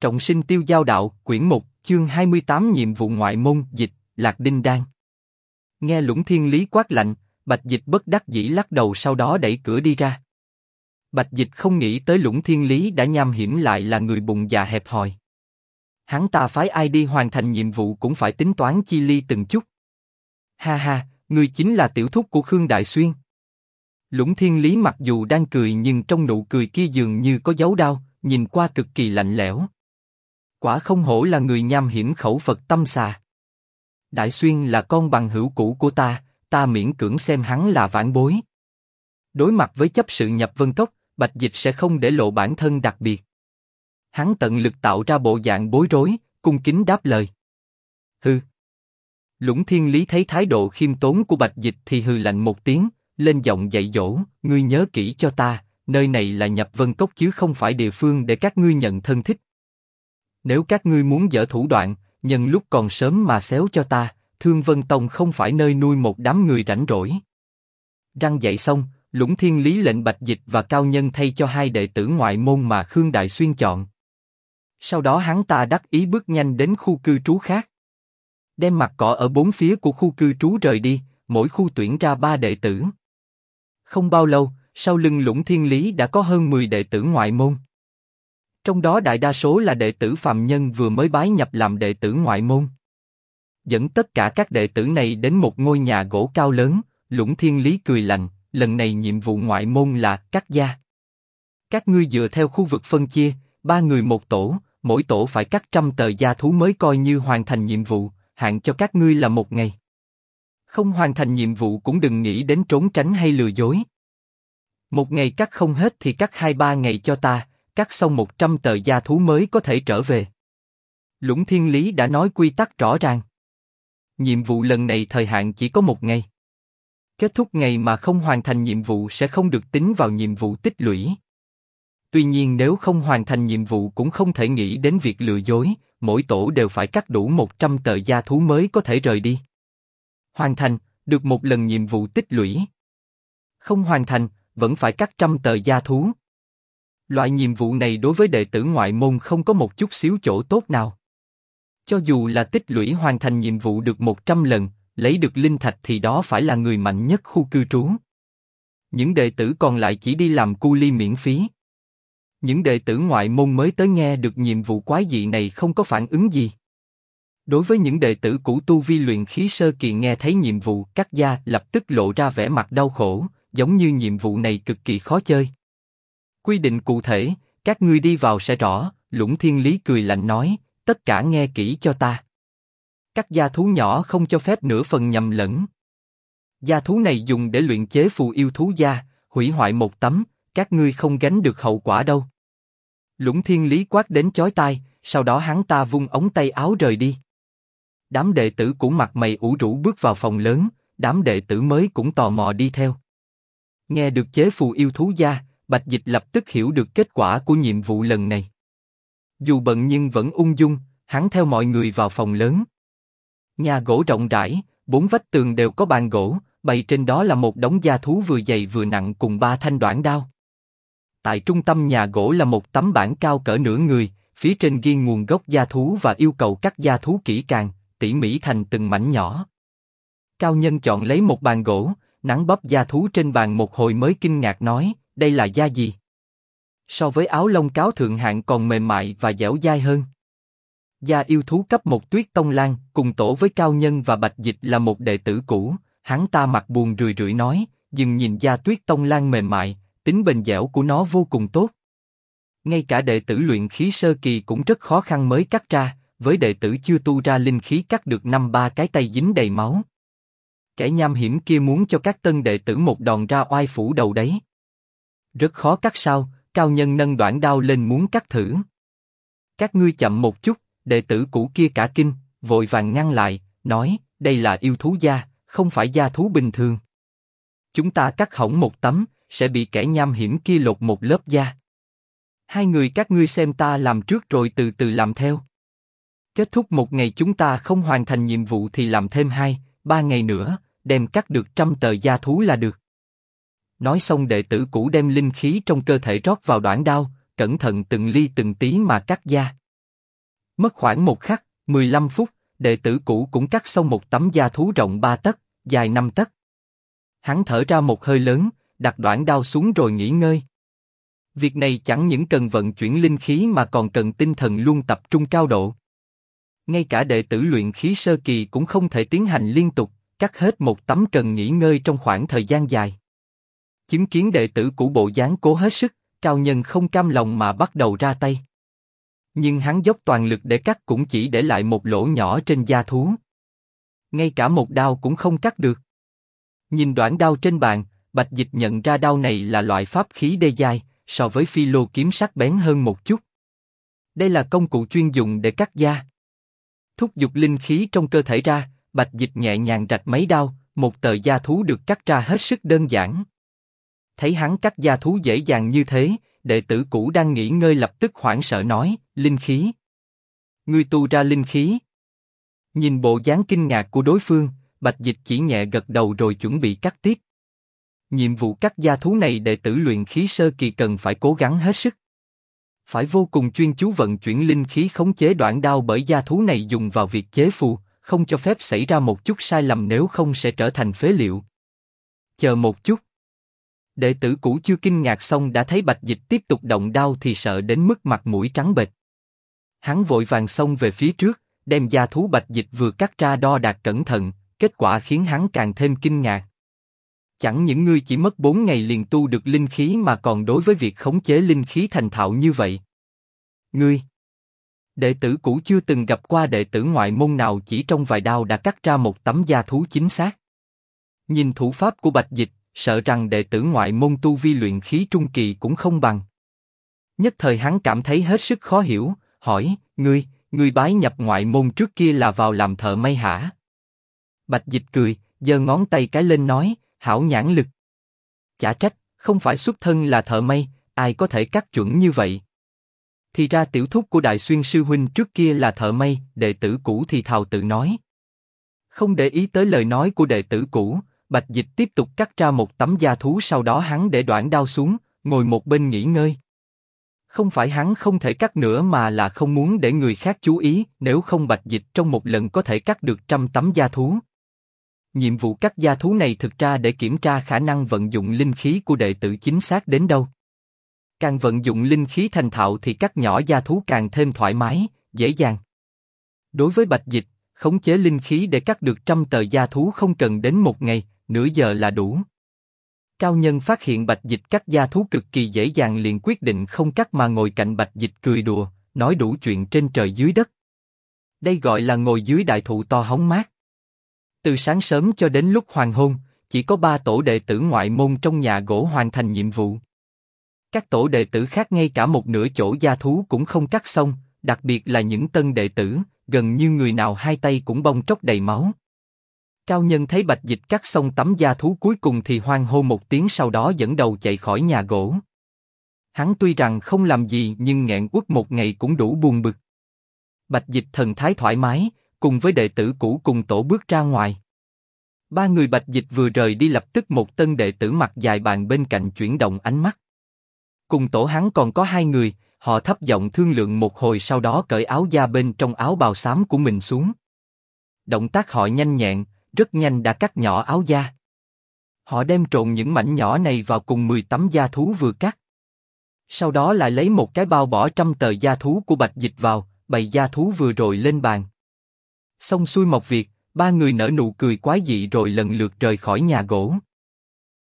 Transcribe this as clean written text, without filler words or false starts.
Trọng sinh tiêu giao đạo, quyển 1, chương 28 nhiệm vụ ngoại môn, dịch, Lạc Đinh Đan. Nghe Lũng Thiên Lý quát lạnh, Bạch Dịch bất đắc dĩ lắc đầu sau đó đẩy cửa đi ra. Bạch Dịch không nghĩ tới Lũng Thiên Lý đã nham hiểm lại là người bụng dạ hẹp hòi. Hắn ta phái ai đi hoàn thành nhiệm vụ cũng phải tính toán chi ly từng chút. Ha ha, ngươi chính là tiểu thúc của Khương Đại Xuyên. Lũng Thiên Lý mặc dù đang cười nhưng trong nụ cười kia dường như có dấu đau, nhìn qua cực kỳ lạnh lẽo. Quả không hổ là người nham hiểm khẩu Phật tâm xà. Đại Xuyên là con bằng hữu cũ của ta miễn cưỡng xem hắn là vãn bối. Đối mặt với chấp sự nhập Vân Cốc, Bạch Dịch sẽ không để lộ bản thân đặc biệt. Hắn tận lực tạo ra bộ dạng bối rối, cung kính đáp lời. Hừ. Lũng Thiên Lý thấy thái độ khiêm tốn của Bạch Dịch thì hừ lạnh một tiếng, lên giọng dạy dỗ, ngươi nhớ kỹ cho ta, nơi này là nhập Vân Cốc chứ không phải địa phương để các ngươi nhận thân thích. Nếu các ngươi muốn dở thủ đoạn, nhân lúc còn sớm mà xéo cho ta, Thương Vân Tông không phải nơi nuôi một đám người rảnh rỗi. Răng dạy xong, Lũng Thiên Lý lệnh Bạch Dịch và Cao Nhân thay cho hai đệ tử ngoại môn mà Khương Đại Xuyên chọn. Sau đó hắn ta đắc ý bước nhanh đến khu cư trú khác. Đem mặt cỏ ở bốn phía của khu cư trú rời đi, mỗi khu tuyển ra 3 đệ tử. Không bao lâu, sau lưng Lũng Thiên Lý đã có hơn 10 đệ tử ngoại môn. Trong đó đại đa số là đệ tử phàm nhân vừa mới bái nhập làm đệ tử ngoại môn. Dẫn tất cả các đệ tử này đến một ngôi nhà gỗ cao lớn, Lũng Thiên Lý cười lạnh, lần này nhiệm vụ ngoại môn là cắt gia. Các ngươi dựa theo khu vực phân chia, 3 người một tổ, mỗi tổ phải cắt 100 tờ da thú mới coi như hoàn thành nhiệm vụ, hạn cho các ngươi là 1 ngày. Không hoàn thành nhiệm vụ cũng đừng nghĩ đến trốn tránh hay lừa dối. 1 ngày cắt không hết thì cắt 2-3 ngày cho ta, cắt xong 100 tờ da thú mới có thể trở về. Lũng Thiên Lý đã nói quy tắc rõ ràng. Nhiệm vụ lần này thời hạn chỉ có 1 ngày. Kết thúc ngày mà không hoàn thành nhiệm vụ sẽ không được tính vào nhiệm vụ tích lũy. Tuy nhiên nếu không hoàn thành nhiệm vụ cũng không thể nghĩ đến việc lừa dối, mỗi tổ đều phải cắt đủ 100 tờ da thú mới có thể rời đi. Hoàn thành, được 1 lần nhiệm vụ tích lũy. Không hoàn thành, vẫn phải cắt 100 tờ da thú. Loại nhiệm vụ này đối với đệ tử ngoại môn không có một chút xíu chỗ tốt nào. Cho dù là tích lũy hoàn thành nhiệm vụ được 100 lần, lấy được linh thạch thì đó phải là người mạnh nhất khu cư trú. Những đệ tử còn lại chỉ đi làm cu li miễn phí. Những đệ tử ngoại môn mới tới nghe được nhiệm vụ quái dị này không có phản ứng gì. Đối với những đệ tử cũ tu vi luyện khí sơ kỳ nghe thấy nhiệm vụ cắt da lập tức lộ ra vẻ mặt đau khổ, giống như nhiệm vụ này cực kỳ khó chơi. Quy định cụ thể, các ngươi đi vào sẽ rõ. Lũng Thiên Lý cười lạnh nói, tất cả nghe kỹ cho ta. Cắt da thú nhỏ không cho phép nửa phần nhầm lẫn. Da thú này dùng để luyện chế phù yêu thú da, hủy hoại một tấm, các ngươi không gánh được hậu quả đâu. Lũng Thiên Lý quát đến chói tai, sau đó hắn ta vung ống tay áo rời đi. Đám đệ tử cũ mặt mày ủ rũ bước vào phòng lớn, đám đệ tử mới cũng tò mò đi theo. Nghe được chế phù yêu thú da, Bạch Dịch lập tức hiểu được kết quả của nhiệm vụ lần này. Dù bận nhưng vẫn ung dung, hắn theo mọi người vào phòng lớn. Nhà gỗ rộng rãi, 4 vách tường đều có bàn gỗ, bày trên đó là một đống da thú vừa dày vừa nặng cùng 3 thanh đoản đao. Tại trung tâm nhà gỗ là một tấm bảng cao cỡ nửa người, phía trên ghi nguồn gốc da thú và yêu cầu cắt da thú kỹ càng, tỉ mỉ thành từng mảnh nhỏ. Cao Nhân chọn lấy một bàn gỗ, nắn bóp da thú trên bàn một hồi mới kinh ngạc nói, đây là da gì? So với áo lông cáo thượng hạng còn mềm mại và dẻo dai hơn. Da yêu thú cấp 1 Tuyết Tông Lang, cùng tổ với Cao Nhân và Bạch Dịch là một đệ tử cũ, hắn ta mặt buồn rười rượi nói, dừng nhìn da Tuyết Tông Lang mềm mại, tính bền dẻo của nó vô cùng tốt. Ngay cả đệ tử luyện khí sơ kỳ cũng rất khó khăn mới cắt ra, với đệ tử chưa tu ra linh khí cắt được 5-3 cái tay dính đầy máu. Kẻ nham hiểm kia muốn cho các tân đệ tử một đòn ra oai phủ đầu đấy. Rất khó cắt sao? Cao Nhân nâng đoạn đao lên muốn cắt thử. Các ngươi chậm một chút, đệ tử cũ kia cả kinh, vội vàng ngăn lại, nói, đây là yêu thú da, không phải da thú bình thường. Chúng ta cắt hỏng một tấm, sẽ bị kẻ nham hiểm kia lột một lớp da. Hai người các ngươi xem ta làm trước rồi từ từ làm theo. Kết thúc 1 ngày chúng ta không hoàn thành nhiệm vụ thì làm thêm 2-3 ngày nữa, đem cắt được 100 tờ da thú là được. Nói xong đệ tử cũ đem linh khí trong cơ thể rót vào đoản đao, cẩn thận từng ly từng tí mà cắt da. Mất khoảng một khắc, 15 phút, đệ tử cũ cũng cắt xong một tấm da thú rộng 3 tấc, dài 5 tấc. Hắn thở ra một hơi lớn, đặt đoạn đao xuống rồi nghỉ ngơi. Việc này chẳng những cần vận chuyển linh khí mà còn cần tinh thần luôn tập trung cao độ. Ngay cả đệ tử luyện khí sơ kỳ cũng không thể tiến hành liên tục, cắt hết một tấm cần nghỉ ngơi trong khoảng thời gian dài. Chứng kiến đệ tử cũ bộ dáng cố hết sức, Cao Nhân không cam lòng mà bắt đầu ra tay. Nhưng hắn dốc toàn lực để cắt cũng chỉ để lại một lỗ nhỏ trên da thú. Ngay cả một đao cũng không cắt được. Nhìn đoạn đao trên bàn, Bạch Dịch nhận ra đao này là loại pháp khí đê giai, so với phi lô kiếm sắc bén hơn một chút. Đây là công cụ chuyên dùng để cắt da. Thúc giục linh khí trong cơ thể ra, Bạch Dịch nhẹ nhàng rạch mấy đao, một tờ da thú được cắt ra hết sức đơn giản. Thấy hắn cắt da thú dễ dàng như thế, đệ tử cũ đang nghỉ ngơi lập tức hoảng sợ nói, linh khí. Ngươi tu ra linh khí. Nhìn bộ dáng kinh ngạc của đối phương, Bạch Dịch chỉ nhẹ gật đầu rồi chuẩn bị cắt tiếp. Nhiệm vụ cắt da thú này đệ tử luyện khí sơ kỳ cần phải cố gắng hết sức. Phải vô cùng chuyên chú vận chuyển linh khí khống chế đoạn đao bởi da thú này dùng vào việc chế phù, không cho phép xảy ra một chút sai lầm nếu không sẽ trở thành phế liệu. Chờ một chút. Đệ tử cũ chưa kinh ngạc xong đã thấy Bạch Dịch tiếp tục động đao thì sợ đến mức mặt mũi trắng bệch. Hắn vội vàng xông về phía trước, đem da thú Bạch Dịch vừa cắt ra đo đạc cẩn thận, kết quả khiến hắn càng thêm kinh ngạc. Chẳng những ngươi chỉ mất 4 ngày liền tu được linh khí mà còn đối với việc khống chế linh khí thành thạo như vậy. Ngươi! Đệ tử cũ chưa từng gặp qua đệ tử ngoại môn nào chỉ trong vài đao đã cắt ra một tấm da thú chính xác. Nhìn thủ pháp của Bạch Dịch, sợ rằng đệ tử ngoại môn tu vi luyện khí trung kỳ cũng không bằng. Nhất thời hắn cảm thấy hết sức khó hiểu, hỏi, ngươi bái nhập ngoại môn trước kia là vào làm thợ may hả? Bạch Dịch cười, giơ ngón tay cái lên nói, hảo nhãn lực. Chả trách, không phải xuất thân là thợ may, ai có thể cắt chuẩn như vậy. Thì ra tiểu thúc của Đại Xuyên sư huynh trước kia là thợ may, đệ tử cũ thì thào tự nói. Không để ý tới lời nói của đệ tử cũ, Bạch Dịch tiếp tục cắt ra một tấm da thú, sau đó hắn để đoạn đao xuống, ngồi một bên nghỉ ngơi. Không phải hắn không thể cắt nữa mà là không muốn để người khác chú ý, nếu không Bạch Dịch trong một lần có thể cắt được 100 tấm da thú. Nhiệm vụ cắt da thú này thực ra để kiểm tra khả năng vận dụng linh khí của đệ tử chính xác đến đâu. Càng vận dụng linh khí thành thạo thì cắt nhỏ da thú càng thêm thoải mái, dễ dàng. Đối với Bạch Dịch, khống chế linh khí để cắt được 100 tờ da thú không cần đến 1 ngày, nửa giờ là đủ. Cao Nhân phát hiện Bạch Dịch cắt da thú cực kỳ dễ dàng liền quyết định không cắt mà ngồi cạnh Bạch Dịch cười đùa, nói đủ chuyện trên trời dưới đất. Đây gọi là ngồi dưới đại thụ to hóng mát. Từ sáng sớm cho đến lúc hoàng hôn, chỉ có 3 tổ đệ tử ngoại môn trong nhà gỗ hoàn thành nhiệm vụ. Các tổ đệ tử khác ngay cả một nửa chỗ da thú cũng không cắt xong, đặc biệt là những tân đệ tử, gần như người nào hai tay cũng bong tróc đầy máu. Cao Nhân thấy Bạch Dịch cắt xong tấm da thú cuối cùng thì hoan hô một tiếng, sau đó dẫn đầu chạy khỏi nhà gỗ. Hắn tuy rằng không làm gì nhưng nghẹn uất một ngày cũng đủ buồn bực. Bạch Dịch thần thái thoải mái, cùng với đệ tử cũ cùng tổ bước ra ngoài. 3 người Bạch Dịch vừa rời đi lập tức một tân đệ tử mặt dài bàn bên cạnh chuyển động ánh mắt. Cùng tổ hắn còn có 2 người, họ thấp giọng thương lượng một hồi sau đó cởi áo da bên trong áo bào xám của mình xuống. Động tác họ nhanh nhẹn, rất nhanh đã cắt nhỏ áo da. Họ đem trộn những mảnh nhỏ này vào cùng 10 tấm da thú vừa cắt. Sau đó lại lấy một cái bao bỏ 100 tờ da thú của Bạch Dịch vào, bày da thú vừa rồi lên bàn. Xong xuôi một việc, 3 người nở nụ cười quái dị rồi lần lượt rời khỏi nhà gỗ.